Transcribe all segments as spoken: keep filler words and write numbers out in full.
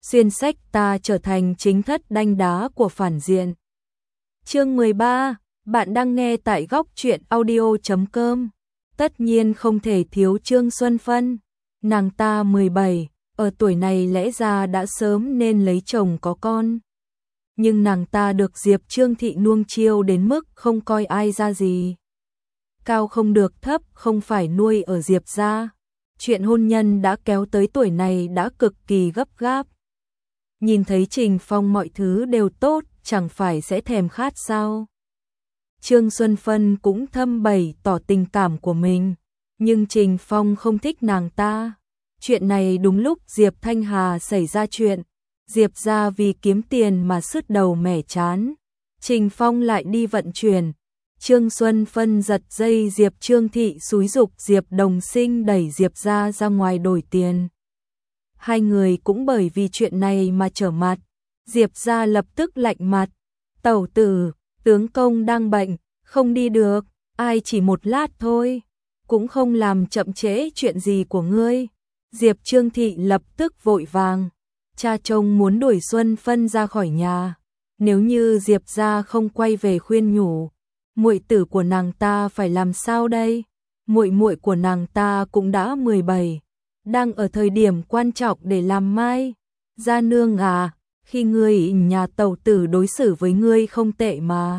xuyên sách ta trở thành chính thất đanh đá của phản diện. Chương mười ba, bạn đang nghe tại góc truyện audio chấm com. Tất nhiên không thể thiếu Trương Xuân Phân. Nàng ta mười bảy, ở tuổi này lẽ ra đã sớm nên lấy chồng có con. Nhưng nàng ta được Diệp Trương Thị nuông chiêu đến mức không coi ai ra gì. Cao không được thấp không phải nuôi ở Diệp gia. Chuyện hôn nhân đã kéo tới tuổi này đã cực kỳ gấp gáp. Nhìn thấy Trình Phong mọi thứ đều tốt, chẳng phải sẽ thèm khát sao? Trương Xuân Phân cũng thâm bày tỏ tình cảm của mình, nhưng Trình Phong không thích nàng ta. Chuyện này đúng lúc Diệp Thanh Hà xảy ra chuyện, Diệp gia vì kiếm tiền mà sứt đầu mẻ chán. Trình Phong lại đi vận chuyển. Trương Xuân Phân giật dây Diệp Trương Thị xúi giục Diệp Đồng Sinh đẩy Diệp gia ra ngoài đổi tiền. Hai người cũng bởi vì chuyện này mà trở mặt. Diệp gia lập tức lạnh mặt. Tẩu tử, tướng công đang bệnh, không đi được, ai chỉ một lát thôi, cũng không làm chậm trễ chuyện gì của ngươi. Diệp Trương Thị lập tức vội vàng. Cha chồng muốn đuổi Xuân Phân ra khỏi nhà. Nếu như Diệp gia không quay về khuyên nhủ, muội tử của nàng ta phải làm sao đây? Muội muội của nàng ta cũng đã mười bảy, đang ở thời điểm quan trọng để làm mai. Gia nương à, khi ngươi nhà tẩu tử đối xử với ngươi không tệ mà.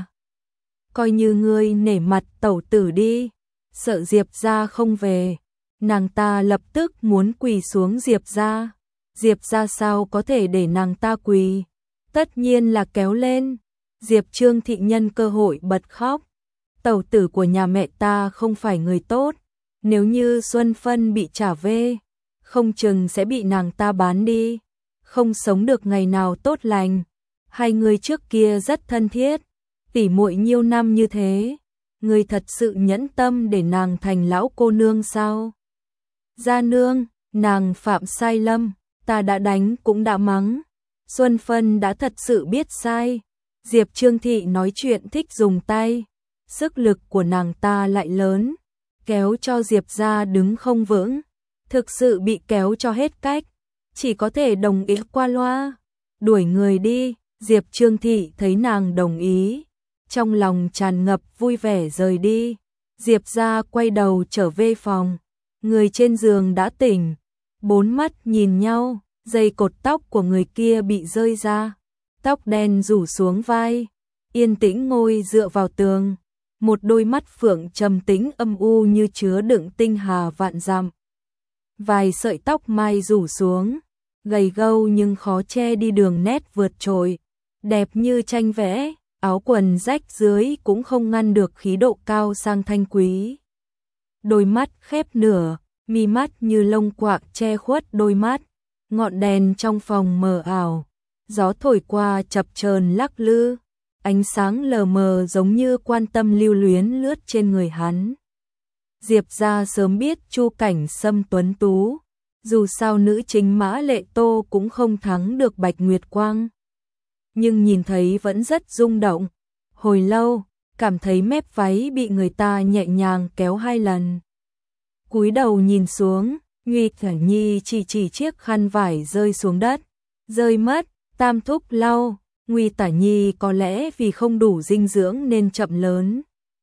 Coi như ngươi nể mặt tẩu tử đi. Sợ Diệp gia không về, nàng ta lập tức muốn quỳ xuống Diệp gia. Diệp gia sao có thể để nàng ta quỳ? Tất nhiên là kéo lên. Diệp Trương Thị nhân cơ hội bật khóc. Tẩu tử của nhà mẹ ta không phải người tốt, nếu như Xuân Phân bị trả về, không chừng sẽ bị nàng ta bán đi, không sống được ngày nào tốt lành. Hai người trước kia rất thân thiết, tỉ muội nhiêu năm như thế, người thật sự nhẫn tâm để nàng thành lão cô nương sao? Gia nương, nàng phạm sai lầm, ta đã đánh cũng đã mắng. Xuân Phân đã thật sự biết sai. Diệp Trương Thị nói chuyện thích dùng tay, sức lực của nàng ta lại lớn, kéo cho Diệp gia đứng không vững, thực sự bị kéo cho hết cách, chỉ có thể đồng ý qua loa, đuổi người đi. Diệp Trương Thị thấy nàng đồng ý, trong lòng tràn ngập vui vẻ rời đi. Diệp gia quay đầu trở về phòng, người trên giường đã tỉnh, bốn mắt nhìn nhau, dây cột tóc của người kia bị rơi ra, tóc đen rủ xuống vai, yên tĩnh ngồi dựa vào tường, một đôi mắt phượng trầm tĩnh âm u như chứa đựng tinh hà vạn dặm. Vài sợi tóc mai rủ xuống, gầy gâu nhưng khó che đi đường nét vượt trội, đẹp như tranh vẽ, áo quần rách dưới cũng không ngăn được khí độ cao sang thanh quý. Đôi mắt khép nửa, mi mắt như lông quạng che khuất đôi mắt, ngọn đèn trong phòng mờ ảo, gió thổi qua chập chờn lắc lư, ánh sáng lờ mờ giống như quan tâm lưu luyến lướt trên người hắn. Diệp gia sớm biết Chu Cảnh Sâm tuấn tú, dù sao nữ chính Mã Lệ Tô cũng không thắng được Bạch Nguyệt Quang, nhưng nhìn thấy vẫn rất rung động. Hồi lâu, cảm thấy mép váy bị người ta nhẹ nhàng kéo hai lần. Cúi đầu nhìn xuống, Nguy Thả Nhi chỉ chỉ chiếc khăn vải rơi xuống đất, rơi mất. Tam thúc lau. Nguy Tả Nhi có lẽ vì không đủ dinh dưỡng nên chậm lớn.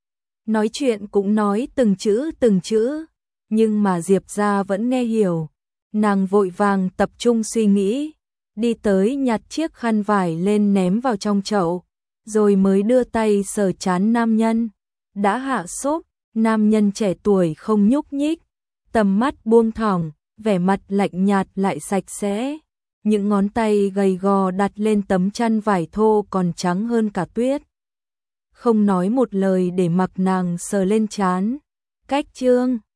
Nói chuyện cũng nói từng chữ từng chữ, nhưng mà Diệp gia vẫn nghe hiểu. Nàng vội vàng tập trung suy nghĩ, đi tới nhặt chiếc khăn vải lên ném vào trong chậu, rồi mới đưa tay sờ trán nam nhân. Đã hạ sốt, nam nhân trẻ tuổi không nhúc nhích, tầm mắt buông thõng, vẻ mặt lạnh nhạt lại sạch sẽ. Những ngón tay gầy gò đặt lên tấm chăn vải thô còn trắng hơn cả tuyết. Không nói một lời để mặc nàng sờ lên trán. Cách Trương